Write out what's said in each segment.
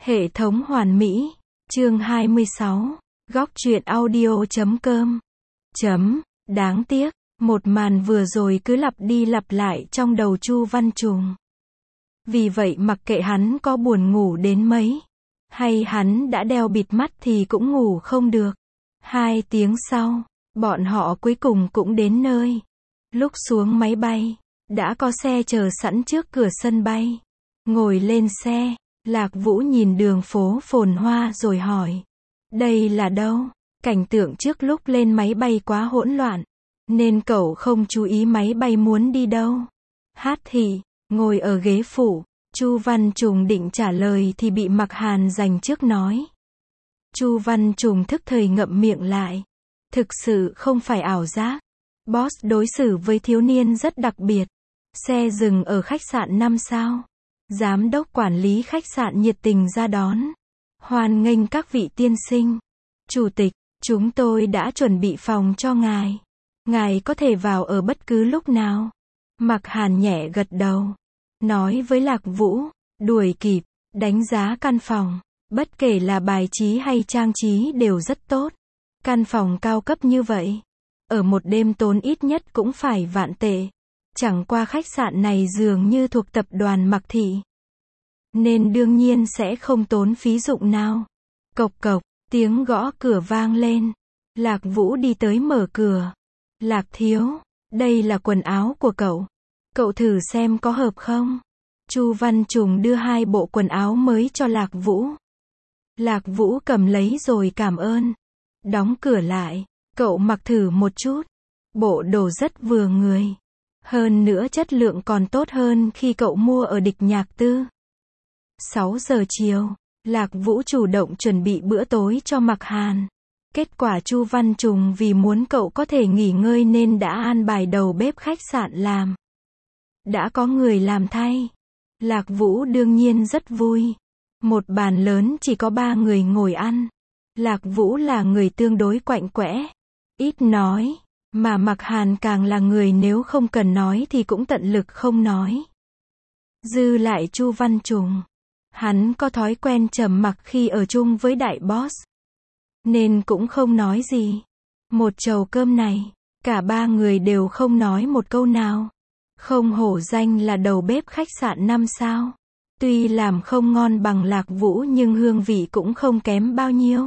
Hệ thống hoàn mỹ. Chương 26. Góc truyện audio.com. Đáng tiếc, một màn vừa rồi cứ lặp đi lặp lại trong đầu Chu Văn Trùng. Vì vậy mặc kệ hắn có buồn ngủ đến mấy, hay hắn đã đeo bịt mắt thì cũng ngủ không được. 2 tiếng sau, bọn họ cuối cùng cũng đến nơi. Lúc xuống máy bay, đã có xe chờ sẵn trước cửa sân bay. Ngồi lên xe, Lạc Vũ nhìn đường phố phồn hoa rồi hỏi. Đây là đâu? Cảnh tượng trước lúc lên máy bay quá hỗn loạn, nên cậu không chú ý máy bay muốn đi đâu. Hát thì, ngồi ở ghế phụ, Chu Văn Trùng định trả lời thì bị Mạc Hàn giành trước nói. Chu Văn Trùng thức thời ngậm miệng lại. Thực sự không phải ảo giác. Boss đối xử với thiếu niên rất đặc biệt. Xe dừng ở khách sạn 5 sao. Giám đốc quản lý khách sạn nhiệt tình ra đón. Hoan nghênh các vị tiên sinh. Chủ tịch, chúng tôi đã chuẩn bị phòng cho ngài. Ngài có thể vào ở bất cứ lúc nào. Mạc Hàn nhẹ gật đầu. Nói với Lạc Vũ, đuổi kịp, đánh giá căn phòng. Bất kể là bài trí hay trang trí đều rất tốt. Căn phòng cao cấp như vậy, ở một đêm tốn ít nhất cũng phải vạn tệ. Chẳng qua khách sạn này dường như thuộc tập đoàn Mạc Thị, nên đương nhiên sẽ không tốn phí dụng nào. Cộc cộc, tiếng gõ cửa vang lên. Lạc Vũ đi tới mở cửa. Lạc thiếu, đây là quần áo của cậu. Cậu thử xem có hợp không? Chu Văn Trùng đưa 2 bộ quần áo mới cho Lạc Vũ. Lạc Vũ cầm lấy rồi cảm ơn. Đóng cửa lại. Cậu mặc thử một chút. Bộ đồ rất vừa người. Hơn nữa chất lượng còn tốt hơn khi cậu mua ở Địch Nhạc Tư. 6 giờ chiều, Lạc Vũ chủ động chuẩn bị bữa tối cho Mạc Hàn. Kết quả Chu Văn Trùng vì muốn cậu có thể nghỉ ngơi nên đã an bài đầu bếp khách sạn làm. Đã có người làm thay. Lạc Vũ đương nhiên rất vui. Một bàn lớn chỉ có 3 người ngồi ăn. Lạc Vũ là người tương đối quạnh quẽ, ít nói, mà Mạc Hàn càng là người nếu không cần nói thì cũng tận lực không nói. Dư lại Chu Văn Trùng. Hắn có thói quen trầm mặc khi ở chung với đại boss, nên cũng không nói gì. Một chầu cơm này, cả 3 người đều không nói một câu nào. Không hổ danh là đầu bếp khách sạn 5 sao. Tuy làm không ngon bằng Lạc Vũ nhưng hương vị cũng không kém bao nhiêu.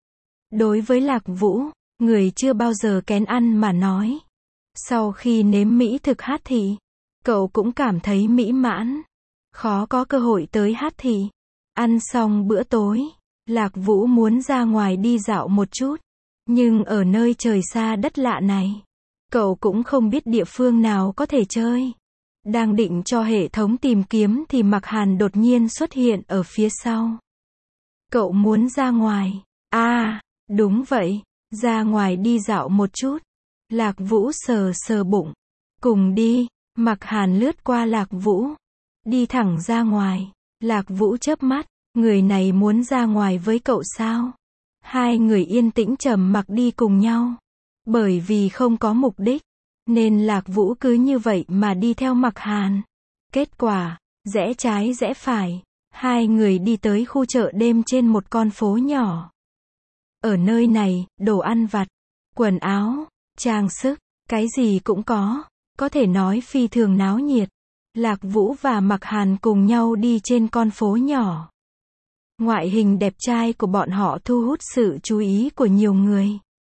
Đối với Lạc Vũ, người chưa bao giờ kén ăn mà nói. Sau khi nếm mỹ thực Hát Thị, cậu cũng cảm thấy mỹ mãn. Khó có cơ hội tới Hát Thị. Ăn xong bữa tối, Lạc Vũ muốn ra ngoài đi dạo một chút. Nhưng ở nơi trời xa đất lạ này, cậu cũng không biết địa phương nào có thể chơi. Đang định cho hệ thống tìm kiếm thì Mạc Hàn đột nhiên xuất hiện ở phía sau. Cậu muốn ra ngoài. À, đúng vậy, ra ngoài đi dạo một chút. Lạc Vũ sờ sờ bụng. Cùng đi. Mạc Hàn lướt qua Lạc Vũ. Đi thẳng ra ngoài. Lạc Vũ chớp mắt. Người này muốn ra ngoài với cậu sao? 2 người yên tĩnh trầm mặc đi cùng nhau. Bởi vì không có mục đích, nên Lạc Vũ cứ như vậy mà đi theo Mạc Hàn. Kết quả, rẽ trái rẽ phải. 2 người đi tới khu chợ đêm trên một con phố nhỏ. Ở nơi này, đồ ăn vặt, quần áo, trang sức, cái gì cũng có thể nói phi thường náo nhiệt. Lạc Vũ và Mạc Hàn cùng nhau đi trên con phố nhỏ. Ngoại hình đẹp trai của bọn họ thu hút sự chú ý của nhiều người.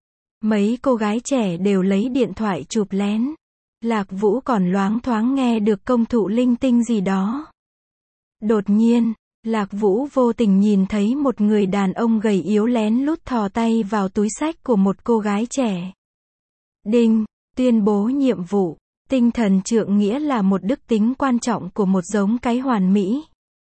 Mấy cô gái trẻ đều lấy điện thoại chụp lén. Lạc Vũ còn loáng thoáng nghe được công thụ linh tinh gì đó. Đột nhiên, Lạc Vũ vô tình nhìn thấy một người đàn ông gầy yếu lén lút thò tay vào túi xách của một cô gái trẻ. Đinh, tuyên bố nhiệm vụ. Tinh thần trượng nghĩa là một đức tính quan trọng của một giống cái hoàn mỹ.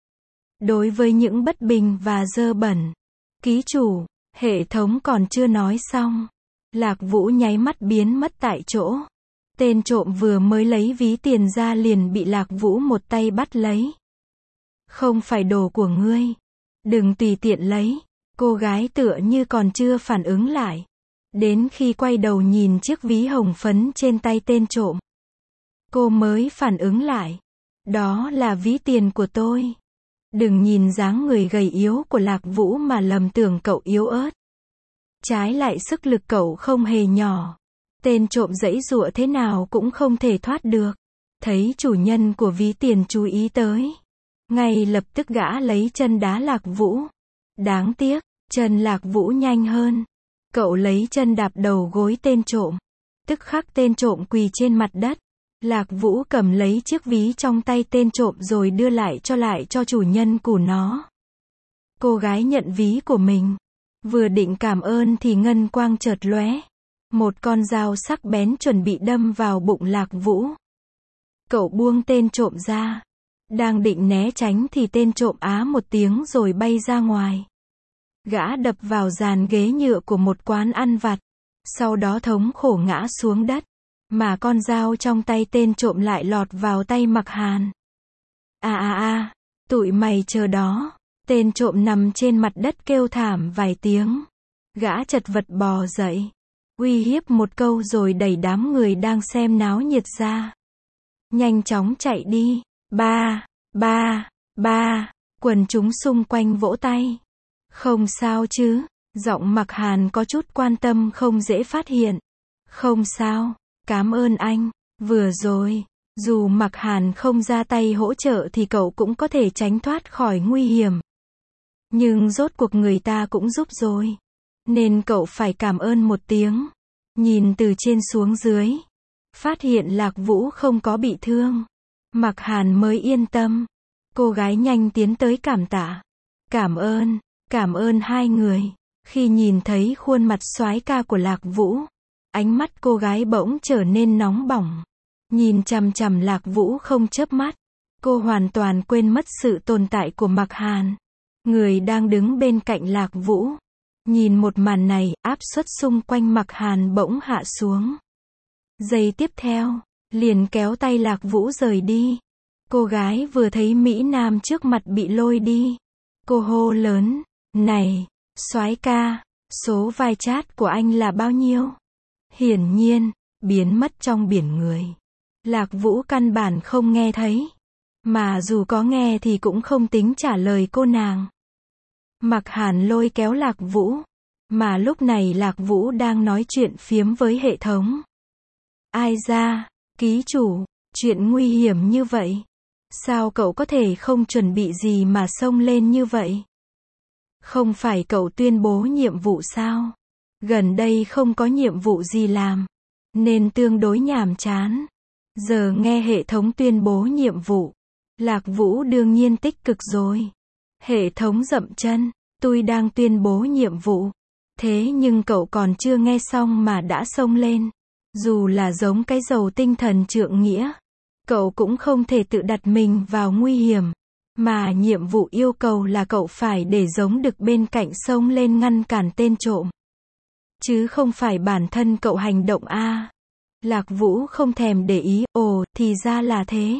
Đối với những bất bình và dơ bẩn. Ký chủ, hệ thống còn chưa nói xong. Lạc Vũ nháy mắt biến mất tại chỗ. Tên trộm vừa mới lấy ví tiền ra liền bị Lạc Vũ một tay bắt lấy. Không phải đồ của ngươi. Đừng tùy tiện lấy. Cô gái tựa như còn chưa phản ứng lại. Đến khi quay đầu nhìn chiếc ví hồng phấn trên tay tên trộm, cô mới phản ứng lại. Đó là ví tiền của tôi. Đừng nhìn dáng người gầy yếu của Lạc Vũ mà lầm tưởng cậu yếu ớt. Trái lại sức lực cậu không hề nhỏ. Tên trộm giãy giụa thế nào cũng không thể thoát được. Thấy chủ nhân của ví tiền chú ý tới, ngay lập tức gã lấy chân đá Lạc Vũ. Đáng tiếc, chân Lạc Vũ nhanh hơn. Cậu lấy chân đạp đầu gối tên trộm. Tức khắc tên trộm quỳ trên mặt đất. Lạc Vũ cầm lấy chiếc ví trong tay tên trộm rồi đưa lại cho chủ nhân của nó. Cô gái nhận ví của mình. Vừa định cảm ơn thì ngân quang chợt lóe. Một con dao sắc bén chuẩn bị đâm vào bụng Lạc Vũ. Cậu buông tên trộm ra. Đang định né tránh thì tên trộm á một tiếng rồi bay ra ngoài. Gã đập vào dàn ghế nhựa của một quán ăn vặt. Sau đó thống khổ ngã xuống đất. Mà con dao trong tay tên trộm lại lọt vào tay Mặc Hàn. Tụi mày chờ đó. Tên trộm nằm trên mặt đất kêu thảm vài tiếng. Gã chật vật bò dậy. Uy hiếp một câu rồi đẩy đám người đang xem náo nhiệt ra. Nhanh chóng chạy đi. Ba. Quần chúng xung quanh vỗ tay. Không sao chứ? Giọng Mặc Hàn có chút quan tâm không dễ phát hiện. Không sao. Cảm ơn anh. Vừa rồi, dù Mặc Hàn không ra tay hỗ trợ thì cậu cũng có thể tránh thoát khỏi nguy hiểm. Nhưng rốt cuộc người ta cũng giúp rồi. Nên cậu phải cảm ơn một tiếng. Nhìn từ trên xuống dưới. Phát hiện Lạc Vũ không có bị thương. Mặc Hàn mới yên tâm. Cô gái nhanh tiến tới cảm tạ. Cảm ơn hai người. Khi nhìn thấy khuôn mặt soái ca của Lạc Vũ, ánh mắt cô gái bỗng trở nên nóng bỏng. Nhìn chằm chằm Lạc Vũ không chớp mắt. Cô hoàn toàn quên mất sự tồn tại của Mặc Hàn. Người đang đứng bên cạnh Lạc Vũ. Nhìn một màn này, áp suất xung quanh Mặc Hàn bỗng hạ xuống. Giây tiếp theo, liền kéo tay Lạc Vũ rời đi. Cô gái vừa thấy Mỹ Nam trước mặt bị lôi đi. Cô hô lớn, này, soái ca, số vai chat của anh là bao nhiêu? Hiển nhiên, biến mất trong biển người. Lạc Vũ căn bản không nghe thấy. Mà dù có nghe thì cũng không tính trả lời cô nàng. Mặc Hàn lôi kéo Lạc Vũ. Mà lúc này Lạc Vũ đang nói chuyện phiếm với hệ thống. Ai ra, ký chủ, chuyện nguy hiểm như vậy. Sao cậu có thể không chuẩn bị gì mà xông lên như vậy? Không phải cậu tuyên bố nhiệm vụ sao? Gần đây không có nhiệm vụ gì làm. Nên tương đối nhàm chán. Giờ nghe hệ thống tuyên bố nhiệm vụ. Lạc Vũ đương nhiên tích cực rồi. Hệ thống dậm chân. Tôi đang tuyên bố nhiệm vụ. Thế nhưng cậu còn chưa nghe xong mà đã xông lên. Dù là giống cái dầu tinh thần trượng nghĩa. Cậu cũng không thể tự đặt mình vào nguy hiểm. Mà nhiệm vụ yêu cầu là cậu phải để giống đực bên cạnh xông lên ngăn cản tên trộm. Chứ không phải bản thân cậu hành động a. Lạc Vũ không thèm để ý, ồ, thì ra là thế.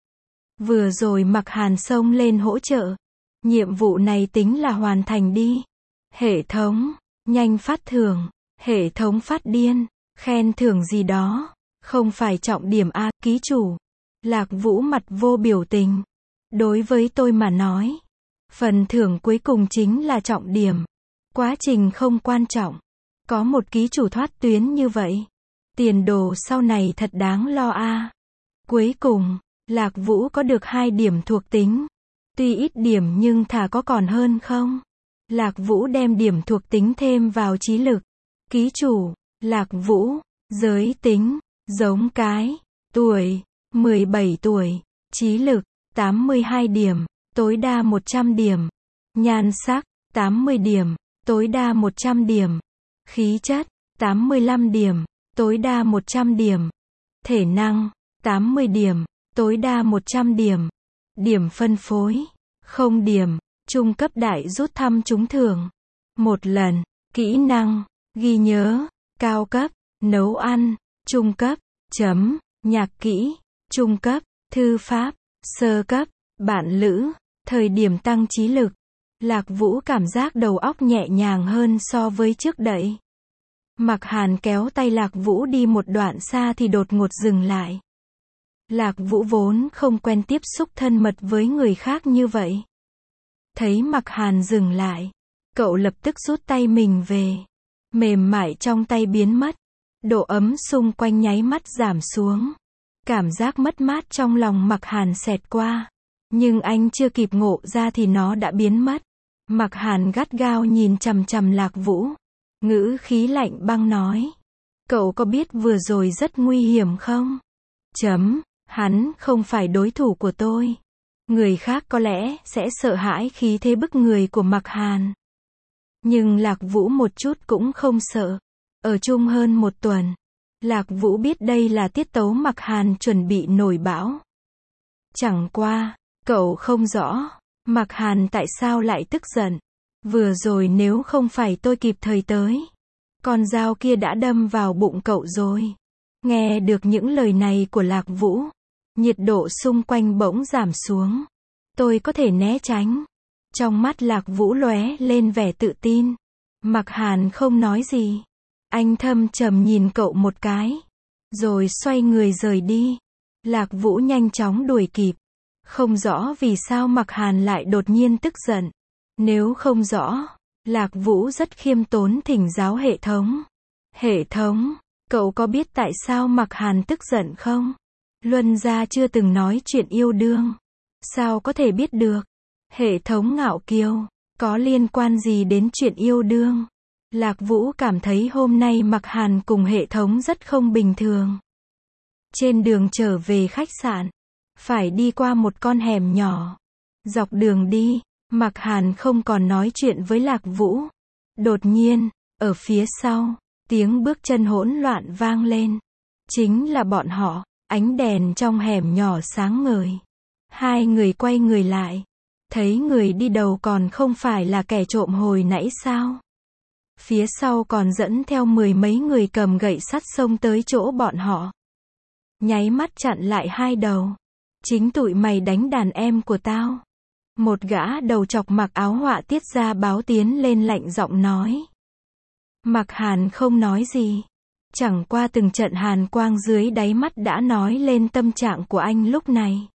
Vừa rồi Mặc Hàn xông lên hỗ trợ. Nhiệm vụ này tính là hoàn thành đi. Hệ thống, nhanh phát thưởng. Hệ thống phát điên. Khen thưởng gì đó. Không phải trọng điểm a, ký chủ. Lạc Vũ mặt vô biểu tình. Đối với tôi mà nói, phần thưởng cuối cùng chính là trọng điểm. Quá trình không quan trọng. Có một ký chủ thoát tuyến như vậy. Tiền đồ sau này thật đáng lo a. Cuối cùng, Lạc Vũ có được 2 điểm thuộc tính. Tuy ít điểm nhưng thà có còn hơn không. Lạc Vũ đem điểm thuộc tính thêm vào trí lực. Ký chủ, Lạc Vũ, giới tính, giống cái, tuổi, 17 tuổi, trí lực, 82 điểm, tối đa 100 điểm. Nhan sắc, 80 điểm, tối đa 100 điểm. Khí chất, 85 điểm, tối đa 100 điểm. Thể năng, 80 điểm, tối đa 100 điểm. Điểm phân phối, 0 điểm. Trung cấp đại rút thăm trúng thưởng. 1 lần. Kỹ năng, ghi nhớ. Cao cấp, nấu ăn. Trung cấp, nhạc kỹ. Trung cấp, thư pháp. Sơ cấp, bạn lữ. Thời điểm tăng trí lực. Lạc Vũ cảm giác đầu óc nhẹ nhàng hơn so với trước đậy. Mặc Hàn kéo tay Lạc Vũ đi một đoạn xa thì đột ngột dừng lại. Lạc Vũ vốn không quen tiếp xúc thân mật với người khác như vậy. Thấy Mặc Hàn dừng lại, cậu lập tức rút tay mình về. Mềm mại trong tay biến mất. Độ ấm xung quanh nháy mắt giảm xuống. Cảm giác mất mát trong lòng Mặc Hàn xẹt qua. Nhưng anh chưa kịp ngộ ra thì nó đã biến mất. Mặc Hàn gắt gao nhìn chằm chằm Lạc Vũ. Ngữ khí lạnh băng nói. Cậu có biết vừa rồi rất nguy hiểm không? Hắn không phải đối thủ của tôi. Người khác có lẽ sẽ sợ hãi khí thế bức người của Mặc Hàn. Nhưng Lạc Vũ một chút cũng không sợ. Ở chung hơn một tuần, Lạc Vũ biết đây là tiết tấu Mặc Hàn chuẩn bị nổi bão. Chẳng qua, cậu không rõ, Mặc Hàn tại sao lại tức giận. Vừa rồi nếu không phải tôi kịp thời tới, con dao kia đã đâm vào bụng cậu rồi. Nghe được những lời này của Lạc Vũ, nhiệt độ xung quanh bỗng giảm xuống. Tôi có thể né tránh. Trong mắt Lạc Vũ lóe lên vẻ tự tin. Mặc Hàn không nói gì. Anh thâm trầm nhìn cậu một cái, rồi xoay người rời đi. Lạc Vũ nhanh chóng đuổi kịp. Không rõ vì sao Mặc Hàn lại đột nhiên tức giận. Nếu không rõ, Lạc Vũ rất khiêm tốn thỉnh giáo hệ thống. Hệ thống, cậu có biết tại sao Mặc Hàn tức giận không? Luân gia chưa từng nói chuyện yêu đương. Sao có thể biết được? Hệ thống ngạo kiều, có liên quan gì đến chuyện yêu đương? Lạc Vũ cảm thấy hôm nay Mặc Hàn cùng hệ thống rất không bình thường. Trên đường trở về khách sạn, phải đi qua một con hẻm nhỏ. Dọc đường đi, Mặc Hàn không còn nói chuyện với Lạc Vũ. Đột nhiên, ở phía sau, tiếng bước chân hỗn loạn vang lên. Chính là bọn họ, ánh đèn trong hẻm nhỏ sáng ngời. Hai người quay người lại. Thấy người đi đầu còn không phải là kẻ trộm hồi nãy sao? Phía sau còn dẫn theo 10 mấy người cầm gậy sắt xông tới chỗ bọn họ. Nháy mắt chặn lại hai đầu. Chính tụi mày đánh đàn em của tao. Một gã đầu chọc mặc áo họa tiết ra báo tiến lên lạnh giọng nói. Mặc Hàn không nói gì. Chẳng qua từng trận hàn quang dưới đáy mắt đã nói lên tâm trạng của anh lúc này.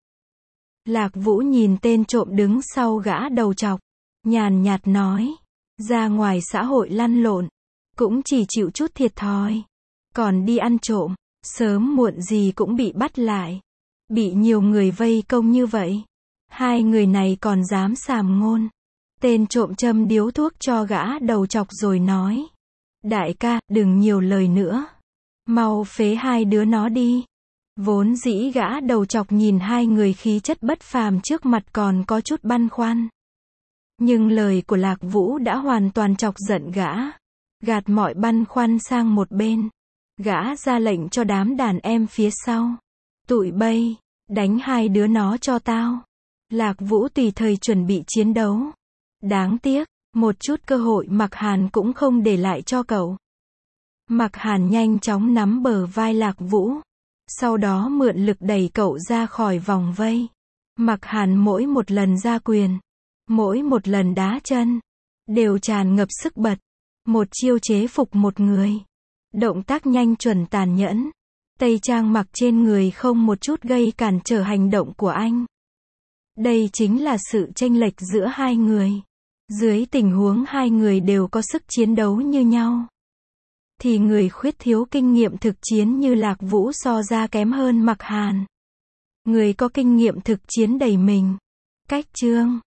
Lạc Vũ nhìn tên trộm đứng sau gã đầu chọc, nhàn nhạt nói, ra ngoài xã hội lăn lộn, cũng chỉ chịu chút thiệt thòi, còn đi ăn trộm, sớm muộn gì cũng bị bắt lại, bị nhiều người vây công như vậy, hai người này còn dám sàm ngôn. Tên trộm châm điếu thuốc cho gã đầu chọc rồi nói, đại ca, đừng nhiều lời nữa, mau phế hai đứa nó đi. Vốn dĩ gã đầu chọc nhìn hai người khí chất bất phàm trước mặt còn có chút băn khoăn. Nhưng lời của Lạc Vũ đã hoàn toàn chọc giận gã. Gạt mọi băn khoăn sang một bên. Gã ra lệnh cho đám đàn em phía sau. Tụi bay, đánh hai đứa nó cho tao. Lạc Vũ tùy thời chuẩn bị chiến đấu. Đáng tiếc, một chút cơ hội Mặc Hàn cũng không để lại cho cậu. Mặc Hàn nhanh chóng nắm bờ vai Lạc Vũ. Sau đó mượn lực đẩy cậu ra khỏi vòng vây. Mặc Hàn mỗi một lần ra quyền, mỗi một lần đá chân, đều tràn ngập sức bật. Một chiêu chế phục một người. Động tác nhanh chuẩn tàn nhẫn. Tây trang mặc trên người không một chút gây cản trở hành động của anh. Đây chính là sự chênh lệch giữa hai người. Dưới tình huống hai người đều có sức chiến đấu như nhau, thì người khuyết thiếu kinh nghiệm thực chiến như Lạc Vũ so ra kém hơn Mặc Hàn. Người có kinh nghiệm thực chiến đầy mình. Cách chương